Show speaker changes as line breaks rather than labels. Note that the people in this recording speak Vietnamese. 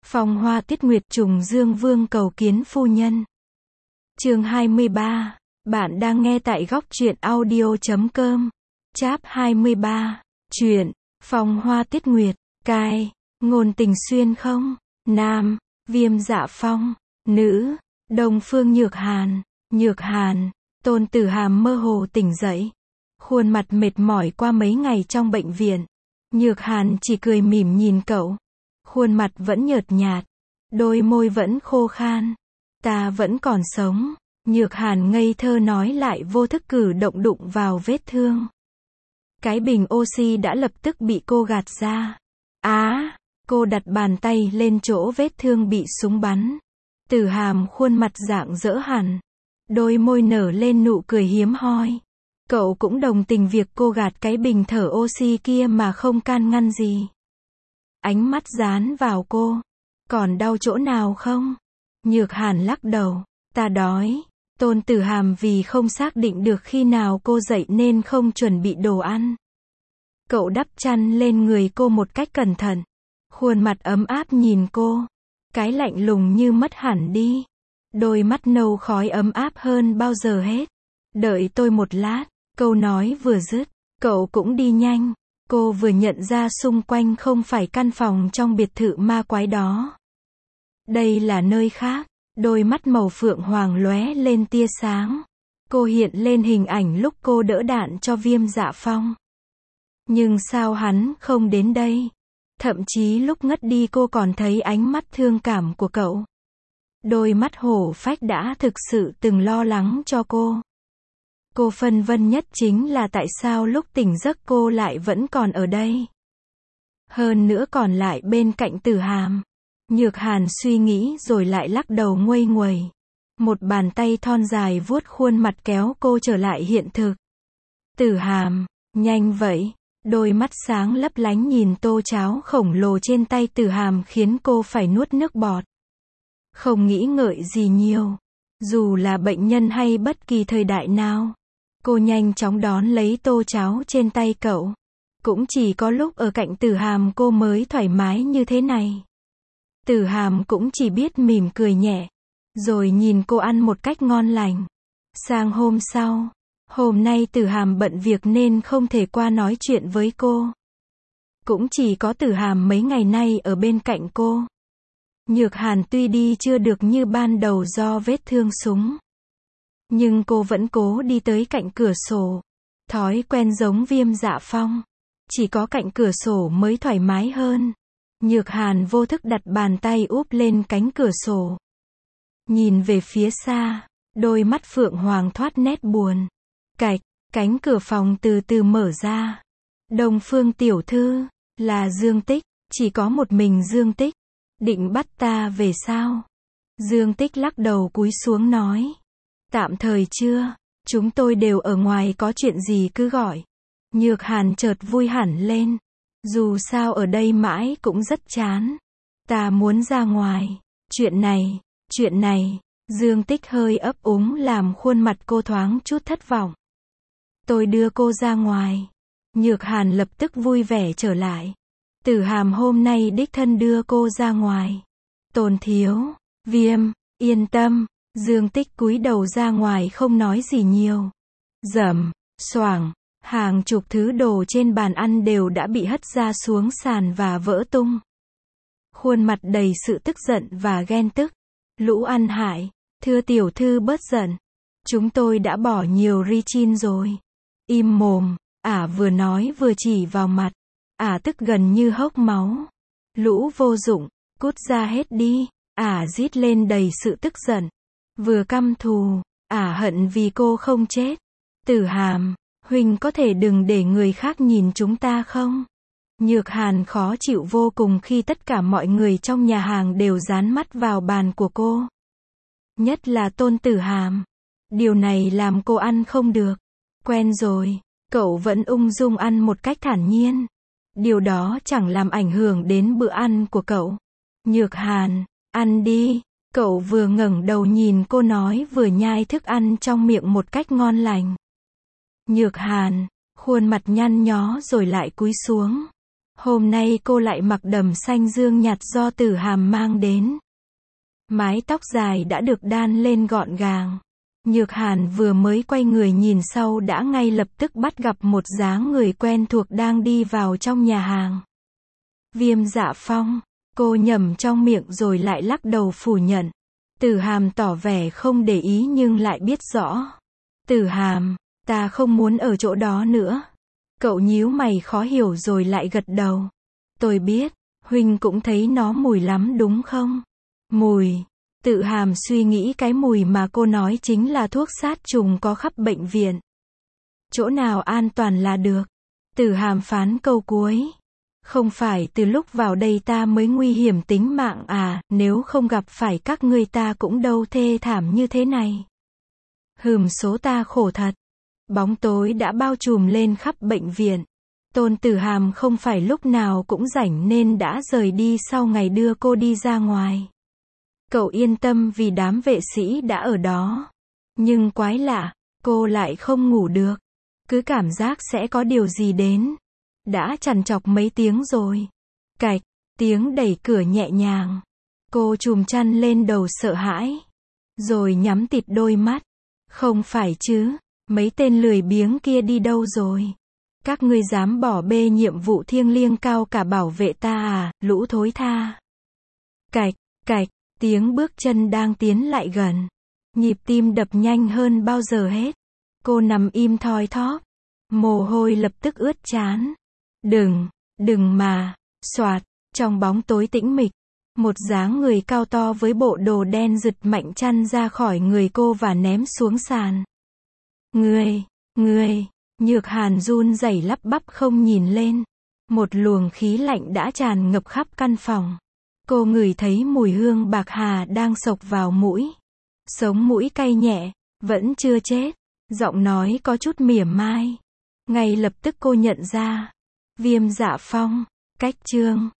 Phong Hoa Tiết Nguyệt trùng Dương Vương cầu kiến phu nhân. Chương 23. Bạn đang nghe tại góc truyện audio.com. Chap 23. Truyện Phong Hoa Tiết Nguyệt. Cai. Ngôn Tình Xuyên không. Nam. Viêm Dạ Phong. Nữ. Đông Phương Nhược Hàn. Nhược Hàn. Tôn Tử Hàm mơ hồ tỉnh dậy. Khuôn mặt mệt mỏi qua mấy ngày trong bệnh viện. Nhược Hàn chỉ cười mỉm nhìn cậu. Khuôn mặt vẫn nhợt nhạt. Đôi môi vẫn khô khan. Ta vẫn còn sống. Nhược Hàn ngây thơ nói lại vô thức cử động đụng vào vết thương. Cái bình oxy đã lập tức bị cô gạt ra. Cô đặt bàn tay lên chỗ vết thương bị súng bắn. Tử Hàm khuôn mặt rạng rỡ hẳn. Đôi môi nở lên nụ cười hiếm hoi. Cậu cũng đồng tình việc cô gạt cái bình thở oxy kia mà không can ngăn gì. Ánh mắt dán vào cô. Còn đau chỗ nào không? Nhược Hàn lắc đầu. Ta đói. Tôn Tử Hàm vì không xác định được khi nào cô dậy nên không chuẩn bị đồ ăn. Cậu đắp chăn lên người cô một cách cẩn thận. Khuôn mặt ấm áp nhìn cô. Cái lạnh lùng như mất hẳn đi. Đôi mắt nâu khói ấm áp hơn bao giờ hết. Đợi tôi một lát. Câu nói vừa dứt. Cậu cũng đi nhanh. Cô vừa nhận ra xung quanh không phải căn phòng trong biệt thự ma quái đó. Đây là nơi khác. Đôi mắt màu phượng hoàng lóe lên tia sáng. Cô hiện lên hình ảnh lúc cô đỡ đạn cho Viêm Dạ Phong. Nhưng sao hắn không đến đây? Thậm chí lúc ngất đi cô còn thấy ánh mắt thương cảm của cậu. Đôi mắt hổ phách đã thực sự từng lo lắng cho cô. Cô phân vân nhất chính là tại sao lúc tỉnh giấc cô lại vẫn còn ở đây. Hơn nữa còn lại bên cạnh Tử Hàm. Nhược Hàn suy nghĩ rồi lại lắc đầu nguây nguẩy. Một bàn tay thon dài vuốt khuôn mặt kéo cô trở lại hiện thực. Tử Hàm, nhanh vậy. Đôi mắt sáng lấp lánh nhìn tô cháo khổng lồ trên tay Tử Hàm khiến cô phải nuốt nước bọt. Không nghĩ ngợi gì nhiều. Dù là bệnh nhân hay bất kỳ thời đại nào. Cô nhanh chóng đón lấy tô cháo trên tay cậu. Cũng chỉ có lúc ở cạnh Tử Hàm cô mới thoải mái như thế này. Tử Hàm cũng chỉ biết mỉm cười nhẹ. Rồi nhìn cô ăn một cách ngon lành. Sang hôm sau. Hôm nay Tử Hàm bận việc nên không thể qua nói chuyện với cô. Cũng chỉ có Tử Hàm mấy ngày nay ở bên cạnh cô. Nhược Hàn tuy đi chưa được như ban đầu do vết thương súng. Nhưng cô vẫn cố đi tới cạnh cửa sổ. Thói quen giống Viêm Dạ Phong. Chỉ có cạnh cửa sổ mới thoải mái hơn. Nhược Hàn vô thức đặt bàn tay úp lên cánh cửa sổ. Nhìn về phía xa. Đôi mắt phượng hoàng thoát nét buồn. Cạch, cánh cửa phòng từ từ mở ra. Đông Phương tiểu thư, là Dương Tích, chỉ có một mình Dương Tích. Định bắt ta về sao? Dương Tích lắc đầu cúi xuống nói. Tạm thời chưa, chúng tôi đều ở ngoài có chuyện gì cứ gọi. Nhược Hàn chợt vui hẳn lên. Dù sao ở đây mãi cũng rất chán. Ta muốn ra ngoài. Chuyện này, Dương Tích hơi ấp úng làm khuôn mặt cô thoáng chút thất vọng. Tôi đưa cô ra ngoài. Nhược Hàn lập tức vui vẻ trở lại. Tử Hàm hôm nay đích thân đưa cô ra ngoài. Tôn thiếu, Viêm, yên tâm. Dương Tích cúi đầu ra ngoài không nói gì nhiều. Rầm, xoảng, hàng chục thứ đồ trên bàn ăn đều đã bị hất ra xuống sàn và vỡ tung. Khuôn mặt đầy sự tức giận và ghen tức. Lũ ăn hại, thưa tiểu thư bớt giận. Chúng tôi đã bỏ nhiều ricin rồi. Im mồm, vừa nói vừa chỉ vào mặt. Tức gần như hốc máu. Lũ vô dụng, cút ra hết đi. Rít lên đầy sự tức giận. Vừa căm thù, hận vì cô không chết. Tử Hàm, huynh có thể đừng để người khác nhìn chúng ta không? Nhược Hàn khó chịu vô cùng khi tất cả mọi người trong nhà hàng đều dán mắt vào bàn của cô. Nhất là Tôn Tử Hàm. Điều này làm cô ăn không được. Quen rồi, cậu vẫn ung dung ăn một cách thản nhiên. Điều đó chẳng làm ảnh hưởng đến bữa ăn của cậu. Nhược Hàn, ăn đi. Cậu vừa ngẩng đầu nhìn cô nói vừa nhai thức ăn trong miệng một cách ngon lành. Nhược Hàn, khuôn mặt nhăn nhó rồi lại cúi xuống. Hôm nay cô lại mặc đầm xanh dương nhạt do Tử Hàm mang đến. Mái tóc dài đã được đan lên gọn gàng. Nhược Hàn vừa mới quay người nhìn sau đã ngay lập tức bắt gặp một dáng người quen thuộc đang đi vào trong nhà hàng. Viêm Dạ Phong, cô nhẩm trong miệng rồi lại lắc đầu phủ nhận. Tử Hàm tỏ vẻ không để ý nhưng lại biết rõ. Tử Hàm, ta không muốn ở chỗ đó nữa. Cậu nhíu mày khó hiểu rồi lại gật đầu. Tôi biết, huynh cũng thấy nó mùi lắm đúng không? Mùi. Tử Hàm suy nghĩ cái mùi mà cô nói chính là thuốc sát trùng có khắp bệnh viện. Chỗ nào an toàn là được. Tử Hàm phán câu cuối. Không phải từ lúc vào đây ta mới nguy hiểm tính mạng à, nếu không gặp phải các ngươi ta cũng đâu thê thảm như thế này. Số ta khổ thật. Bóng tối đã bao trùm lên khắp bệnh viện. Tôn Tử Hàm không phải lúc nào cũng rảnh nên đã rời đi sau ngày đưa cô đi ra ngoài. Cậu yên tâm vì đám vệ sĩ đã ở đó. Nhưng quái lạ, cô lại không ngủ được. Cứ cảm giác sẽ có điều gì đến. Đã trằn trọc mấy tiếng rồi. Cạch, tiếng đẩy cửa nhẹ nhàng. Cô chùm chăn lên đầu sợ hãi. Rồi nhắm tịt đôi mắt. Không phải chứ, mấy tên lười biếng kia đi đâu rồi? Các ngươi dám bỏ bê nhiệm vụ thiêng liêng cao cả bảo vệ ta à, lũ thối tha. Cạch, cạch, tiếng bước chân đang tiến lại gần. Nhịp tim đập nhanh hơn bao giờ hết. Cô nằm im thoi thóp. Mồ hôi lập tức ướt trán. Đừng mà. Soạt, trong bóng tối tĩnh mịch. Một dáng người cao to với bộ đồ đen giật mạnh chăn ra khỏi người cô và ném xuống sàn. Ngươi, Nhược Hàn run rẩy lắp bắp không nhìn lên. Một luồng khí lạnh đã tràn ngập khắp căn phòng. Cô ngửi thấy mùi hương bạc hà đang xộc vào mũi. Sống mũi cay nhẹ, vẫn chưa chết. Giọng nói có chút mỉa mai. Ngay lập tức cô nhận ra. Viêm Dạ Phong, cách chương.